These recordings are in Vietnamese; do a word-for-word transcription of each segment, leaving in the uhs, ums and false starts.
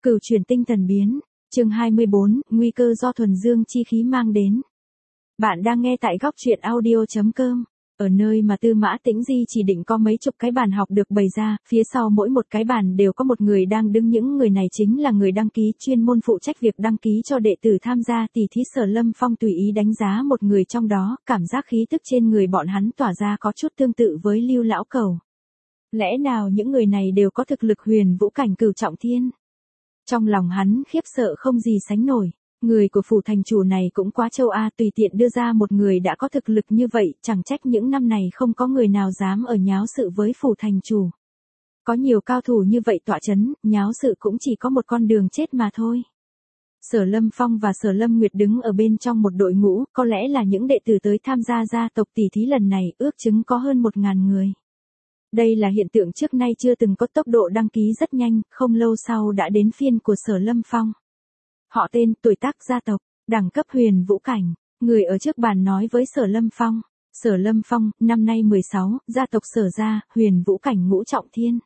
Cửu chuyển tinh thần biến, chương hai mươi bốn, nguy cơ do thuần dương chi khí mang đến. Bạn đang nghe tại góc truyện audio chấm com. Ở nơi mà Tư Mã Tĩnh Di chỉ định có mấy chục cái bàn học được bày ra, phía sau mỗi một cái bàn đều có một người đang đứng, những người này chính là người đăng ký chuyên môn phụ trách việc đăng ký cho đệ tử tham gia tỷ thí. Sở Lâm Phong tùy ý đánh giá một người trong đó, cảm giác khí tức trên người bọn hắn tỏa ra có chút tương tự với Lưu lão cầu. Lẽ nào những người này đều có thực lực huyền vũ cảnh cửu trọng thiên? Trong lòng hắn khiếp sợ không gì sánh nổi, người của phủ thành chủ này cũng quá trâu a, tùy tiện đưa ra một người đã có thực lực như vậy, chẳng trách những năm này không có người nào dám ở nháo sự với phủ thành chủ. Có nhiều cao thủ như vậy tọa chấn, nháo sự cũng chỉ có một con đường chết mà thôi. Sở Lâm Phong và Sở Lâm Nguyệt đứng ở bên trong một đội ngũ, có lẽ là những đệ tử tới tham gia gia tộc tỷ thí lần này, ước chứng có hơn một ngàn người. Đây là hiện tượng trước nay chưa từng có, tốc độ đăng ký rất nhanh, không lâu sau đã đến phiên của Sở Lâm Phong. Họ tên, tuổi tác, gia tộc, đẳng cấp huyền vũ cảnh. Người ở trước bàn nói với Sở Lâm Phong. Sở Lâm Phong, năm nay mười sáu, gia tộc Sở gia, huyền vũ cảnh ngũ trọng thiên.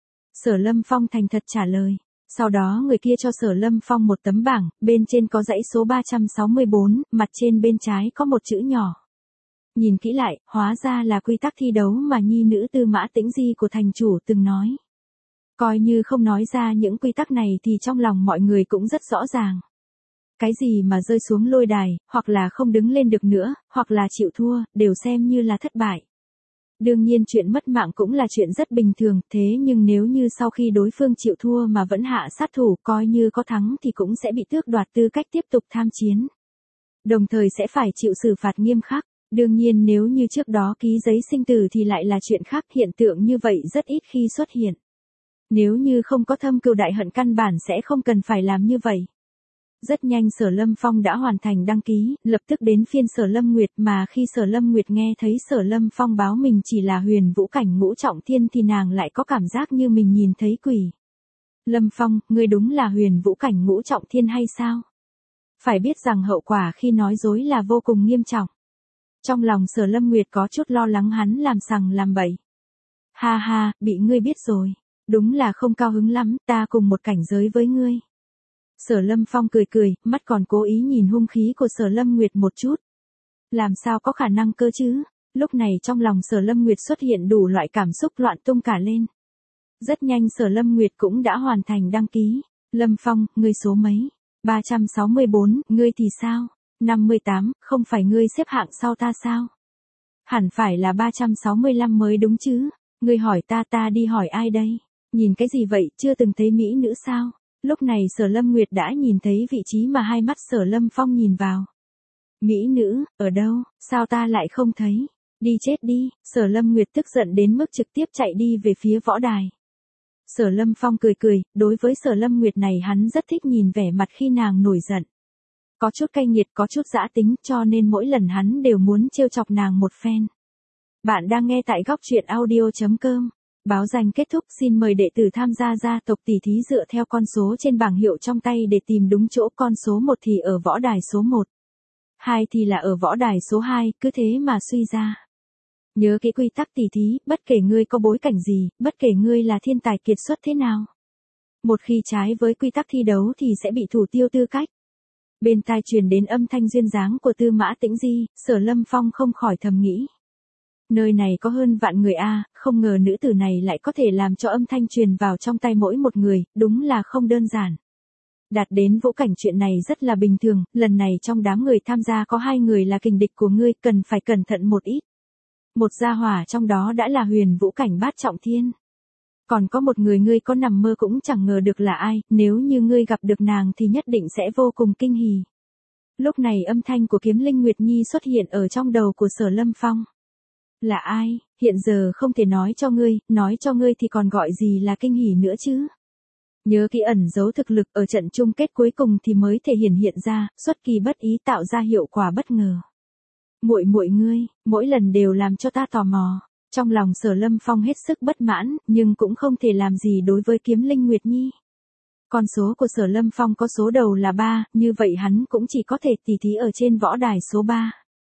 Sở Lâm Phong thành thật trả lời. Sau đó người kia cho Sở Lâm Phong một tấm bảng, bên trên có dãy số ba trăm sáu mươi bốn, mặt trên bên trái có một chữ nhỏ. Nhìn kỹ lại, hóa ra là quy tắc thi đấu mà nhi nữ Tư Mã Tĩnh Di của thành chủ từng nói. Coi như không nói ra những quy tắc này thì trong lòng mọi người cũng rất rõ ràng. Cái gì mà rơi xuống lôi đài, hoặc là không đứng lên được nữa, hoặc là chịu thua, đều xem như là thất bại. Đương nhiên chuyện mất mạng cũng là chuyện rất bình thường, thế nhưng nếu như sau khi đối phương chịu thua mà vẫn hạ sát thủ, coi như có thắng thì cũng sẽ bị tước đoạt tư cách tiếp tục tham chiến. Đồng thời sẽ phải chịu xử phạt nghiêm khắc. Đương nhiên nếu như trước đó ký giấy sinh tử thì lại là chuyện khác, hiện tượng như vậy rất ít khi xuất hiện. Nếu như không có thâm cừu đại hận căn bản sẽ không cần phải làm như vậy. Rất nhanh Sở Lâm Phong đã hoàn thành đăng ký, lập tức đến phiên Sở Lâm Nguyệt, mà khi Sở Lâm Nguyệt nghe thấy Sở Lâm Phong báo mình chỉ là huyền vũ cảnh ngũ trọng thiên thì nàng lại có cảm giác như mình nhìn thấy quỷ. Lâm Phong, ngươi đúng là huyền vũ cảnh ngũ trọng thiên hay sao? Phải biết rằng hậu quả khi nói dối là vô cùng nghiêm trọng. Trong lòng Sở Lâm Nguyệt có chút lo lắng hắn làm sằng làm bậy. Ha ha, bị ngươi biết rồi. Đúng là không cao hứng lắm, ta cùng một cảnh giới với ngươi. Sở Lâm Phong cười cười, mắt còn cố ý nhìn hung khí của Sở Lâm Nguyệt một chút. Làm sao có khả năng cơ chứ? Lúc này trong lòng Sở Lâm Nguyệt xuất hiện đủ loại cảm xúc loạn tung cả lên. Rất nhanh Sở Lâm Nguyệt cũng đã hoàn thành đăng ký. Lâm Phong, ngươi số mấy? ba trăm sáu mươi bốn, ngươi thì sao? năm mươi tám, không phải ngươi xếp hạng sau ta sao? Hẳn phải là ba trăm sáu mươi lăm mới đúng chứ? Ngươi hỏi ta, ta đi hỏi ai đây? Nhìn cái gì vậy, chưa từng thấy mỹ nữ sao? Lúc này Sở Lâm Nguyệt đã nhìn thấy vị trí mà hai mắt Sở Lâm Phong nhìn vào. Mỹ nữ, ở đâu, sao ta lại không thấy? Đi chết đi, Sở Lâm Nguyệt tức giận đến mức trực tiếp chạy đi về phía võ đài. Sở Lâm Phong cười cười, đối với Sở Lâm Nguyệt này hắn rất thích nhìn vẻ mặt khi nàng nổi giận. Có chút cay nghiệt, có chút dã tính, cho nên mỗi lần hắn đều muốn trêu chọc nàng một phen. Bạn đang nghe tại góc truyện audio chấm com. Báo danh kết thúc, xin mời đệ tử tham gia gia tộc tỷ thí dựa theo con số trên bảng hiệu trong tay để tìm đúng chỗ. Con số một thì ở võ đài số một. hai thì là ở võ đài số hai, cứ thế mà suy ra. Nhớ kỹ quy tắc tỷ thí, bất kể ngươi có bối cảnh gì, bất kể ngươi là thiên tài kiệt xuất thế nào. Một khi trái với quy tắc thi đấu thì sẽ bị thủ tiêu tư cách. Bên tai truyền đến âm thanh duyên dáng của Tư Mã Tĩnh Di, Sở Lâm Phong không khỏi thầm nghĩ. Nơi này có hơn vạn người a, không ngờ nữ tử này lại có thể làm cho âm thanh truyền vào trong tay mỗi một người, đúng là không đơn giản. Đạt đến vũ cảnh chuyện này rất là bình thường, lần này trong đám người tham gia có hai người là kình địch của ngươi, cần phải cẩn thận một ít. Một gia hỏa trong đó đã là huyền vũ cảnh bát trọng thiên. Còn có một người ngươi có nằm mơ cũng chẳng ngờ được là ai, nếu như ngươi gặp được nàng thì nhất định sẽ vô cùng kinh hỉ. Lúc này âm thanh của Kiếm Linh Nguyệt Nhi xuất hiện ở trong đầu của Sở Lâm Phong. Là ai, hiện giờ không thể nói cho ngươi, nói cho ngươi thì còn gọi gì là kinh hỉ nữa chứ. Nhớ kỹ ẩn giấu thực lực ở trận chung kết cuối cùng thì mới thể hiện hiện ra, xuất kỳ bất ý tạo ra hiệu quả bất ngờ. Muội muội ngươi, mỗi lần đều làm cho ta tò mò. Trong lòng Sở Lâm Phong hết sức bất mãn, nhưng cũng không thể làm gì đối với Kiếm Linh Nguyệt Nhi. Con số của Sở Lâm Phong có số đầu là ba, như vậy hắn cũng chỉ có thể tỉ thí ở trên võ đài số ba.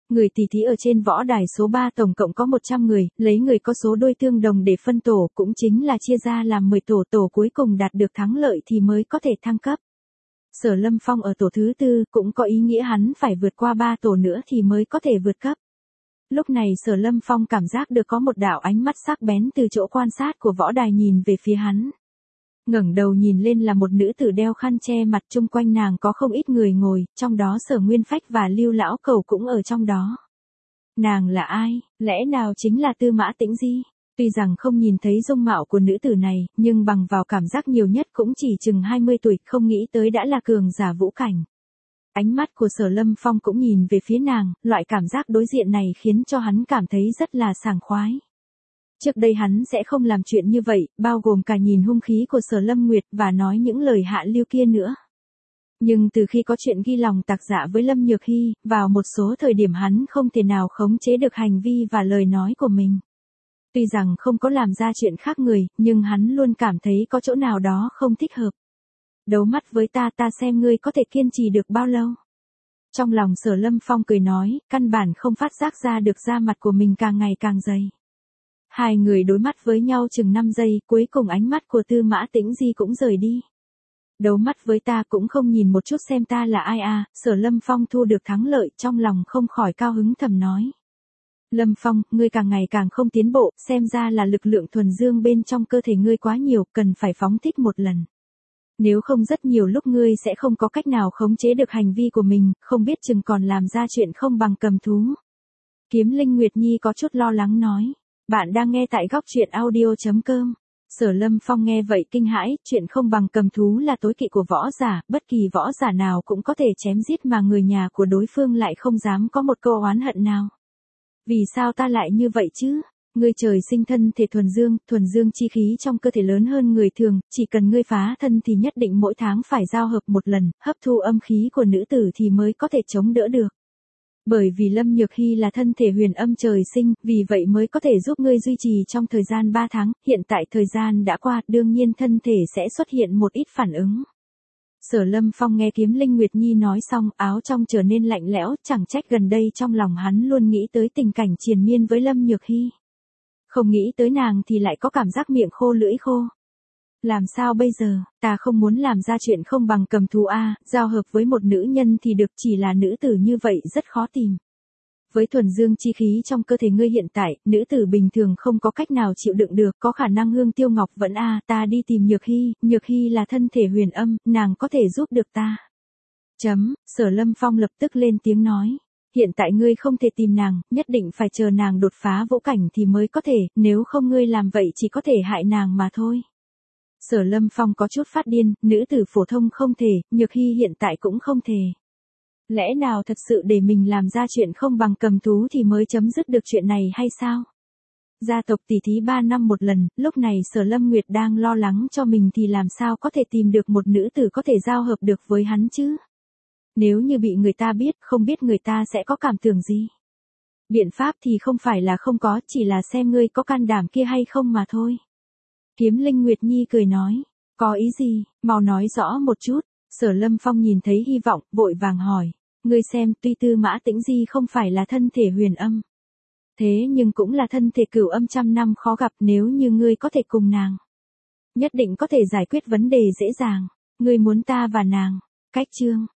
Người tỷ thí ở trên võ đài số ba tổng cộng có một trăm người, lấy người có số đôi tương đồng để phân tổ, cũng chính là chia ra làm mười tổ, tổ cuối cùng đạt được thắng lợi thì mới có thể thăng cấp. Sở Lâm Phong ở tổ thứ tư, cũng có ý nghĩa hắn phải vượt qua ba tổ nữa thì mới có thể vượt cấp. Lúc này Sở Lâm Phong cảm giác được có một đạo ánh mắt sắc bén từ chỗ quan sát của võ đài nhìn về phía hắn. Ngẩng đầu nhìn lên là một nữ tử đeo khăn che mặt, chung quanh nàng có không ít người ngồi, trong đó Sở Nguyên Phách và Lưu Lão Cầu cũng ở trong đó. Nàng là ai? Lẽ nào chính là Tư Mã Tĩnh Di? Tuy rằng không nhìn thấy dung mạo của nữ tử này, nhưng bằng vào cảm giác nhiều nhất cũng chỉ chừng hai mươi tuổi, không nghĩ tới đã là cường giả vũ cảnh. Ánh mắt của Sở Lâm Phong cũng nhìn về phía nàng, loại cảm giác đối diện này khiến cho hắn cảm thấy rất là sảng khoái. Trước đây hắn sẽ không làm chuyện như vậy, bao gồm cả nhìn hung khí của Sở Lâm Nguyệt và nói những lời hạ lưu kia nữa. Nhưng từ khi có chuyện ghi lòng tạc dạ với Lâm Nhược Hy, vào một số thời điểm hắn không thể nào khống chế được hành vi và lời nói của mình. Tuy rằng không có làm ra chuyện khác người, nhưng hắn luôn cảm thấy có chỗ nào đó không thích hợp. Đấu mắt với ta, ta xem ngươi có thể kiên trì được bao lâu. Trong lòng Sở Lâm Phong cười nói, căn bản không phát giác ra được da mặt của mình càng ngày càng dày. Hai người đối mắt với nhau chừng năm giây, cuối cùng ánh mắt của Tư Mã Tĩnh Di cũng rời đi. Đấu mắt với ta cũng không nhìn một chút xem ta là ai à, Sở Lâm Phong thu được thắng lợi, trong lòng không khỏi cao hứng thầm nói. Lâm Phong, ngươi càng ngày càng không tiến bộ, xem ra là lực lượng thuần dương bên trong cơ thể ngươi quá nhiều, cần phải phóng thích một lần. Nếu không rất nhiều lúc ngươi sẽ không có cách nào khống chế được hành vi của mình, không biết chừng còn làm ra chuyện không bằng cầm thú. Kiếm Linh Nguyệt Nhi có chút lo lắng nói. Bạn đang nghe tại góc truyện audio chấm com. Sở Lâm Phong nghe vậy kinh hãi, chuyện không bằng cầm thú là tối kỵ của võ giả, bất kỳ võ giả nào cũng có thể chém giết mà người nhà của đối phương lại không dám có một câu oán hận nào. Vì sao ta lại như vậy chứ? Ngươi trời sinh thân thể thuần dương, thuần dương chi khí trong cơ thể lớn hơn người thường, chỉ cần ngươi phá thân thì nhất định mỗi tháng phải giao hợp một lần, hấp thu âm khí của nữ tử thì mới có thể chống đỡ được. Bởi vì Lâm Nhược Hy là thân thể huyền âm trời sinh, vì vậy mới có thể giúp ngươi duy trì trong thời gian ba tháng, hiện tại thời gian đã qua, đương nhiên thân thể sẽ xuất hiện một ít phản ứng. Sở Lâm Phong nghe Kiếm Linh Nguyệt Nhi nói xong, áo trong trở nên lạnh lẽo, chẳng trách gần đây trong lòng hắn luôn nghĩ tới tình cảnh triền miên với Lâm Nhược Hy. Không nghĩ tới nàng thì lại có cảm giác miệng khô lưỡi khô. Làm sao bây giờ, ta không muốn làm ra chuyện không bằng cầm thú a, giao hợp với một nữ nhân thì được, chỉ là nữ tử như vậy rất khó tìm. Với thuần dương chi khí trong cơ thể ngươi hiện tại, nữ tử bình thường không có cách nào chịu đựng được, có khả năng Hương Tiêu Ngọc vẫn a, ta đi tìm Nhược Hy, Nhược Hy là thân thể huyền âm, nàng có thể giúp được ta. Chấm, Sở Lâm Phong lập tức lên tiếng nói. Hiện tại ngươi không thể tìm nàng, nhất định phải chờ nàng đột phá vũ cảnh thì mới có thể, nếu không ngươi làm vậy chỉ có thể hại nàng mà thôi. Sở Lâm Phong có chút phát điên, nữ tử phổ thông không thể, Nhược Hy hiện tại cũng không thể. Lẽ nào thật sự để mình làm ra chuyện không bằng cầm thú thì mới chấm dứt được chuyện này hay sao? Gia tộc tỷ thí ba năm một lần, lúc này Sở Lâm Nguyệt đang lo lắng cho mình thì làm sao có thể tìm được một nữ tử có thể giao hợp được với hắn chứ? Nếu như bị người ta biết, không biết người ta sẽ có cảm tưởng gì? Biện pháp thì không phải là không có, chỉ là xem ngươi có can đảm kia hay không mà thôi. Kiếm Linh Nguyệt Nhi cười nói, có ý gì, mau nói rõ một chút. Sở Lâm Phong nhìn thấy hy vọng, vội vàng hỏi, ngươi xem, tuy Tư Mã Tĩnh Di không phải là thân thể huyền âm, thế nhưng cũng là thân thể cửu âm trăm năm khó gặp, nếu như ngươi có thể cùng nàng, nhất định có thể giải quyết vấn đề dễ dàng. Ngươi muốn ta và nàng cách chương